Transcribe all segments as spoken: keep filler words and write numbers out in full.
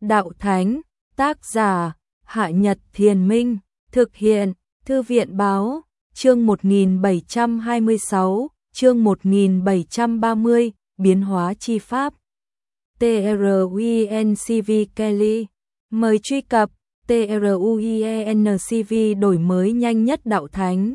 Đạo Thánh, tác giả, Hạ Nhật Thiền Minh, thực hiện, Thư viện Báo, chương một nghìn bảy trăm hai mươi sáu, chương một nghìn bảy trăm ba mươi, biến hóa chi pháp. truencv Kelly, mời truy cập truencv đổi mới nhanh nhất Đạo Thánh.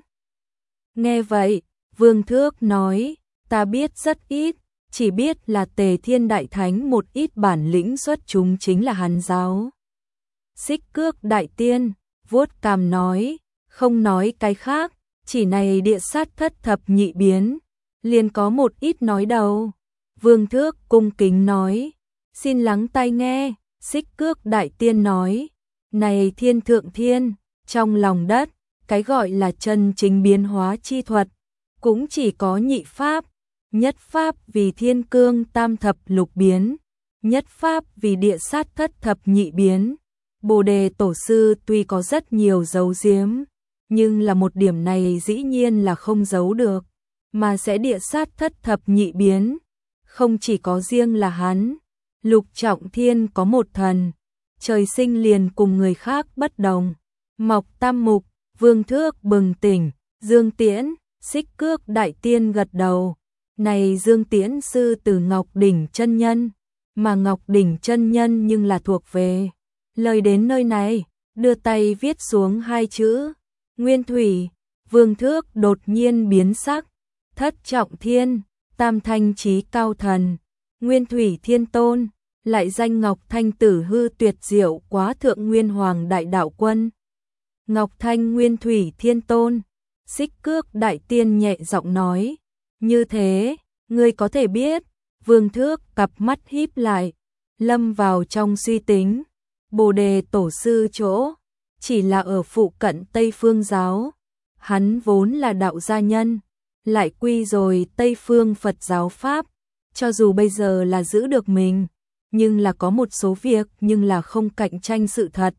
Nghe vậy, Vương Thước nói, ta biết rất ít, chỉ biết là Tề Thiên Đại Thánh một ít bản lĩnh xuất chúng chính là Hán giáo. Xích Cước Đại Tiên, vuốt cằm nói, không nói cái khác, chỉ này địa sát thất thập nhị biến, liền có một ít nói đầu. Vương Thước cung kính nói, xin lắng tai nghe. Xích Cước Đại Tiên nói, này thiên thượng thiên, trong lòng đất, cái gọi là chân chính biến hóa chi thuật, cũng chỉ có nhị pháp, nhất pháp vì thiên cương tam thập lục biến, nhất pháp vì địa sát thất thập nhị biến. Bồ Đề Tổ sư tuy có rất nhiều giấu giếm, nhưng là một điểm này dĩ nhiên là không giấu được, mà sẽ địa sát thất thập nhị biến. Không chỉ có riêng là hắn, Lục Trọng Thiên có một thần, trời sinh liền cùng người khác bất đồng. Mọc Tam Mục, Vương Thước bừng tỉnh, Dương Tiễn, Xích Cước Đại Tiên gật đầu. Này Dương Tiễn sư từ Ngọc Đỉnh chân nhân, mà Ngọc Đỉnh chân nhân nhưng là thuộc về. Lời đến nơi này, đưa tay viết xuống hai chữ, Nguyên Thủy. Vương Thước đột nhiên biến sắc, Thất Trọng Thiên, Tam Thanh Chí Cao Thần, Nguyên Thủy Thiên Tôn, lại danh Ngọc Thanh Tử Hư Tuyệt Diệu Quá Thượng Nguyên Hoàng Đại Đạo Quân. Ngọc Thanh Nguyên Thủy Thiên Tôn, Xích Cước Đại Tiên nhẹ giọng nói, như thế, ngươi có thể biết. Vương Thước cặp mắt híp lại, lâm vào trong suy tính. Bồ Đề Tổ sư chỗ, chỉ là ở phụ cận Tây Phương giáo. Hắn vốn là đạo gia nhân, lại quy rồi Tây Phương Phật giáo Pháp. Cho dù bây giờ là giữ được mình, nhưng là có một số việc nhưng là không cạnh tranh sự thật.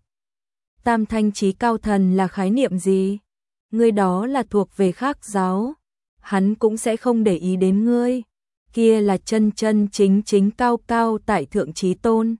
Tam Thanh Chí Cao Thần là khái niệm gì? Ngươi đó là thuộc về khác giáo, hắn cũng sẽ không để ý đến ngươi. Kia là chân chân chính chính cao cao tại thượng chí tôn.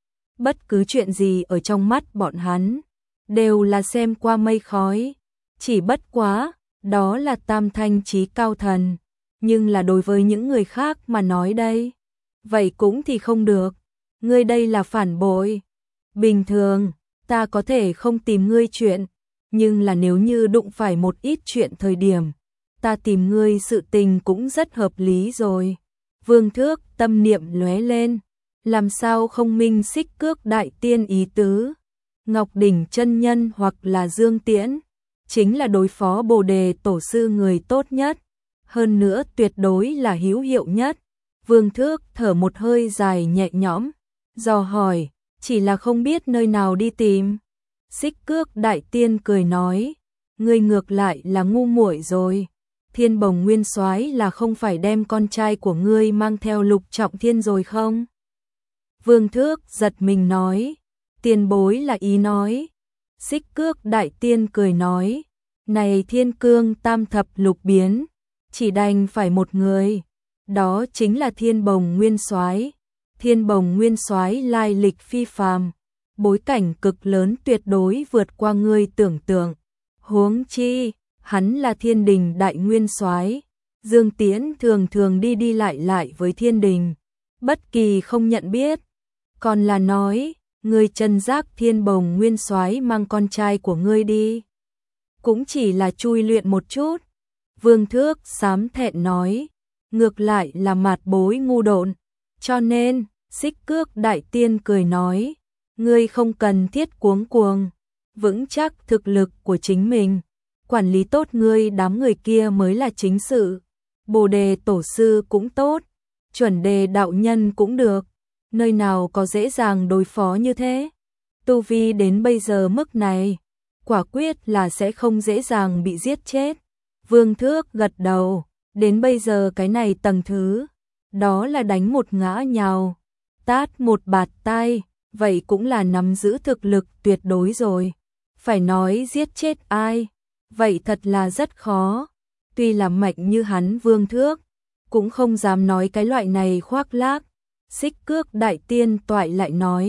Bất cứ chuyện gì ở trong mắt bọn hắn, đều là xem qua mây khói. Chỉ bất quá, đó là Tam Thanh Chí Cao Thần. Nhưng là đối với những người khác mà nói đây, vậy cũng thì không được. Ngươi đây là phản bội. Bình thường, ta có thể không tìm ngươi chuyện, nhưng là nếu như đụng phải một ít chuyện thời điểm, ta tìm ngươi sự tình cũng rất hợp lý rồi. Vương Thước tâm niệm lóe lên, làm sao không minh Xích Cước Đại Tiên ý tứ. Ngọc Đỉnh chân nhân hoặc là Dương Tiễn, chính là đối phó Bồ Đề Tổ sư người tốt nhất, hơn nữa tuyệt đối là hữu hiệu nhất. Vương Thước thở một hơi dài nhẹ nhõm, dò hỏi, chỉ là không biết nơi nào đi tìm. Xích Cước Đại Tiên cười nói, ngươi ngược lại là ngu muội rồi. Thiên Bồng Nguyên Soái là không phải đem con trai của ngươi mang theo Lục Trọng Thiên rồi không? Vương Thước giật mình nói, tiền bối là ý nói. Xích Cước Đại Tiên cười nói, này thiên cương tam thập lục biến, chỉ đành phải một người, đó chính là Thiên Bồng Nguyên Soái. Thiên Bồng Nguyên Soái lai lịch phi phàm, bối cảnh cực lớn tuyệt đối vượt qua ngươi tưởng tượng. Huống chi, hắn là Thiên Đình Đại Nguyên Soái. Dương Tiễn thường thường đi đi lại lại với Thiên Đình, bất kỳ không nhận biết. Còn là nói, ngươi chân giác Thiên Bồng Nguyên Soái mang con trai của ngươi đi, cũng chỉ là chui luyện một chút. Vương Thước xám thẹn nói, ngược lại là mạt bối ngu độn. Cho nên, Xích Cước Đại Tiên cười nói, ngươi không cần thiết cuống cuồng, vững chắc thực lực của chính mình, quản lý tốt ngươi đám người kia mới là chính sự. Bồ Đề Tổ sư cũng tốt, Chuẩn Đề đạo nhân cũng được, nơi nào có dễ dàng đối phó như thế. Tu vi đến bây giờ mức này, quả quyết là sẽ không dễ dàng bị giết chết. Vương Thước gật đầu, đến bây giờ cái này tầng thứ, đó là đánh một ngã nhào, tát một bạt tai, vậy cũng là nắm giữ thực lực tuyệt đối rồi. Phải nói giết chết ai, vậy thật là rất khó. Tuy là mạnh như hắn Vương Thước, cũng không dám nói cái loại này khoác lác. Xích Cước Đại Tiên toại lại nói,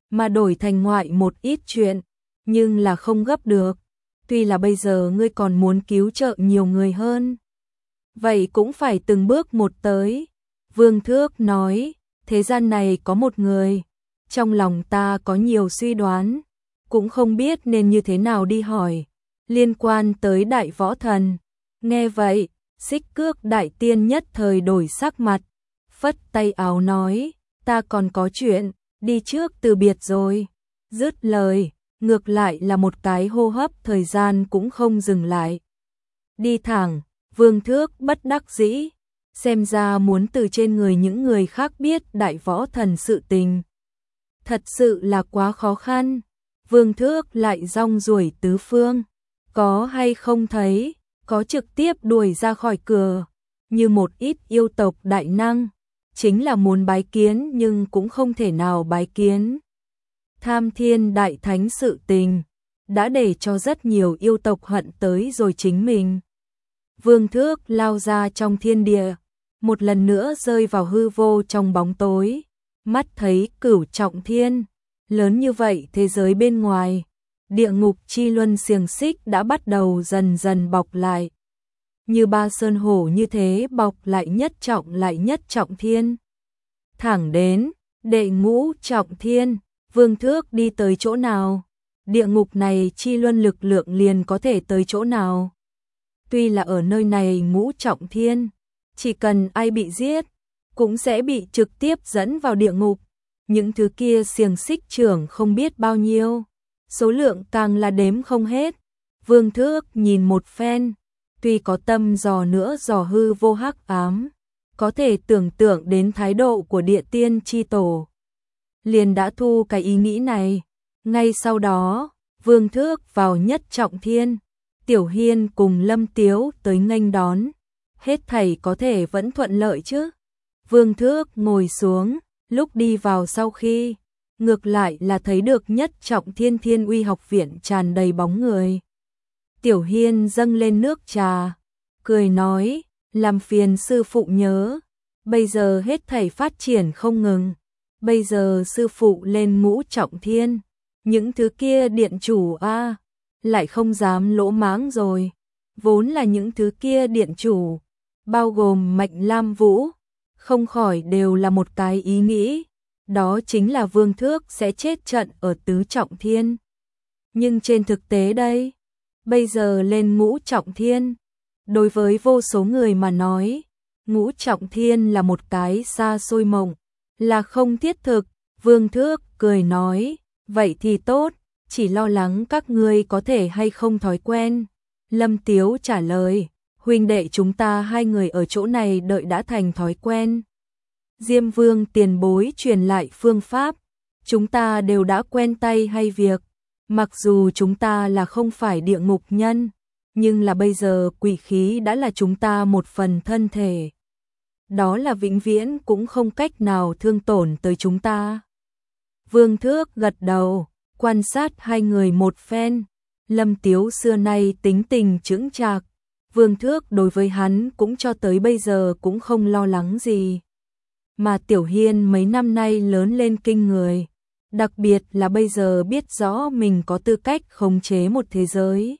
mà đổi thành ngoại một ít chuyện, nhưng là không gấp được. Tuy là bây giờ ngươi còn muốn cứu trợ nhiều người hơn, vậy cũng phải từng bước một tới. Vương Thước nói, thế gian này có một người, trong lòng ta có nhiều suy đoán, cũng không biết nên như thế nào đi hỏi, liên quan tới Đại Võ Thần. Nghe vậy, Xích Cước Đại Tiên nhất thời đổi sắc mặt, phất tay áo nói, ta còn có chuyện, đi trước từ biệt rồi. Dứt lời, ngược lại là một cái hô hấp thời gian cũng không dừng lại. Đi thẳng, Vương Thước bất đắc dĩ, xem ra muốn từ trên người những người khác biết Đại Võ Thần sự tình. Thật sự là quá khó khăn. Vương Thước lại rong ruổi tứ phương, có hay không thấy, có trực tiếp đuổi ra khỏi cửa, như một ít yêu tộc đại năng, chính là muốn bái kiến nhưng cũng không thể nào bái kiến. Tham Thiên Đại Thánh sự tình, đã để cho rất nhiều yêu tộc hận tới rồi chính mình. Vương Thước lao ra trong thiên địa, một lần nữa rơi vào hư vô trong bóng tối, mắt thấy Cửu Trọng Thiên, lớn như vậy thế giới bên ngoài, địa ngục chi luân xiềng xích đã bắt đầu dần dần bọc lại. Như ba sơn hổ như thế bọc lại nhất trọng lại nhất trọng thiên. Thẳng đến, đệ ngũ trọng thiên, Vương Thước đi tới chỗ nào, địa ngục này chi luân lực lượng liền có thể tới chỗ nào. Tuy là ở nơi này ngũ trọng thiên, chỉ cần ai bị giết, cũng sẽ bị trực tiếp dẫn vào địa ngục. Những thứ kia xiềng xích trưởng không biết bao nhiêu, số lượng càng là đếm không hết. Vương Thước nhìn một phen, tuy có tâm dò nữa dò hư vô hắc ám, có thể tưởng tượng đến thái độ của địa tiên chi tổ, liền đã thu cái ý nghĩ này. Ngay sau đó, Vương Thước vào nhất trọng thiên, Tiểu Hiên cùng Lâm Tiếu tới nghênh đón, hết thảy có thể vẫn thuận lợi chứ. Vương Thước ngồi xuống, lúc đi vào sau khi, ngược lại là thấy được nhất trọng thiên Thiên Uy học viện tràn đầy bóng người. Tiểu Hiên dâng lên nước trà, cười nói, làm phiền sư phụ nhớ, bây giờ hết thảy phát triển không ngừng, bây giờ sư phụ lên ngũ trọng thiên, những thứ kia điện chủ a lại không dám lỗ mãng rồi, vốn là những thứ kia điện chủ, bao gồm Mạnh Lam Vũ, không khỏi đều là một cái ý nghĩ, đó chính là Vương Thước sẽ chết trận ở tứ trọng thiên. Nhưng trên thực tế đây, bây giờ lên ngũ trọng thiên, đối với vô số người mà nói, ngũ trọng thiên là một cái xa xôi mộng, là không thiết thực. Vương Thước cười nói, vậy thì tốt, chỉ lo lắng các ngươi có thể hay không thói quen. Lâm Tiếu trả lời, huynh đệ chúng ta hai người ở chỗ này đợi đã thành thói quen. Diêm Vương tiền bối truyền lại phương pháp, chúng ta đều đã quen tay hay việc. Mặc dù chúng ta là không phải địa ngục nhân, nhưng là bây giờ quỷ khí đã là chúng ta một phần thân thể. Đó là vĩnh viễn cũng không cách nào thương tổn tới chúng ta. Vương Thước gật đầu, quan sát hai người một phen. Lâm Tiếu xưa nay tính tình chững chạc, Vương Thước đối với hắn cũng cho tới bây giờ cũng không lo lắng gì. Mà Tiểu Hiên mấy năm nay lớn lên kinh người, đặc biệt là bây giờ biết rõ mình có tư cách khống chế một thế giới.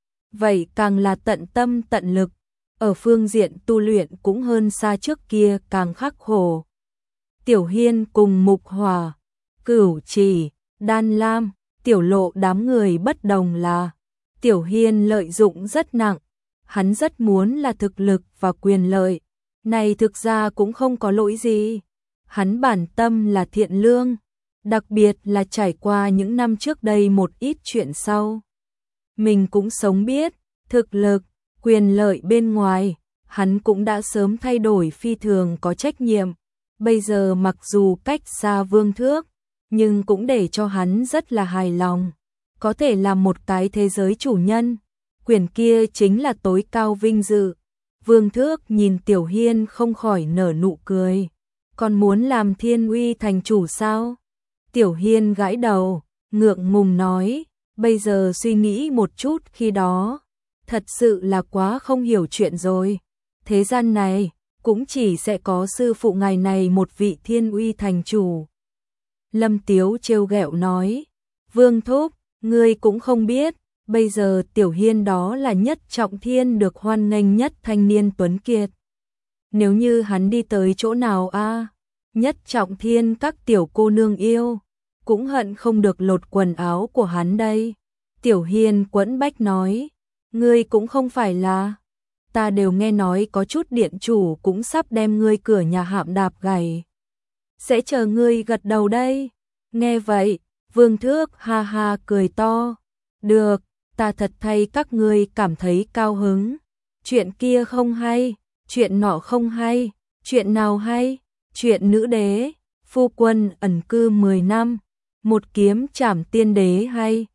Vậy càng là tận tâm tận lực, ở phương diện tu luyện cũng hơn xa trước kia càng khắc khổ. Tiểu Hiên cùng Mục Hỏa, Cửu Chỉ, Đan Lam, Tiểu Lộ đám người bất đồng là Tiểu Hiên lợi dụng rất nặng, hắn rất muốn là thực lực và quyền lợi, này thực ra cũng không có lỗi gì. Hắn bản tâm là thiện lương, đặc biệt là trải qua những năm trước đây một ít chuyện sau. Mình cũng sống biết, thực lực, quyền lợi bên ngoài, hắn cũng đã sớm thay đổi phi thường có trách nhiệm. Bây giờ mặc dù cách xa Vương Thước, nhưng cũng để cho hắn rất là hài lòng. Có thể làm một cái thế giới chủ nhân, quyền kia chính là tối cao vinh dự. Vương Thước nhìn Tiểu Hiên không khỏi nở nụ cười. Còn muốn làm Thiên Uy thành chủ sao? Tiểu Hiên gãi đầu, ngượng ngùng nói, bây giờ suy nghĩ một chút khi đó, thật sự là quá không hiểu chuyện rồi. Thế gian này, cũng chỉ sẽ có sư phụ ngài này một vị Thiên Uy thành chủ. Lâm Tiếu trêu ghẹo nói, Vương Thúc, ngươi cũng không biết, bây giờ Tiểu Hiên đó là Nhất Trọng Thiên được hoan nghênh nhất thanh niên tuấn kiệt. Nếu như hắn đi tới chỗ nào a, Nhất Trọng Thiên các tiểu cô nương yêu, cũng hận không được lột quần áo của hắn đây. Tiểu Hiên quẫn bách nói, ngươi cũng không phải là, ta đều nghe nói có chút điện chủ cũng sắp đem ngươi cửa nhà hạm đạp gầy. Sẽ chờ ngươi gật đầu đây. Nghe vậy, Vương Thước ha ha cười to. Được, ta thật thay các ngươi cảm thấy cao hứng. Chuyện kia không hay, chuyện nọ không hay, chuyện nào hay? Chuyện nữ đế, phu quân ẩn cư mười năm, một kiếm trảm tiên đế hay?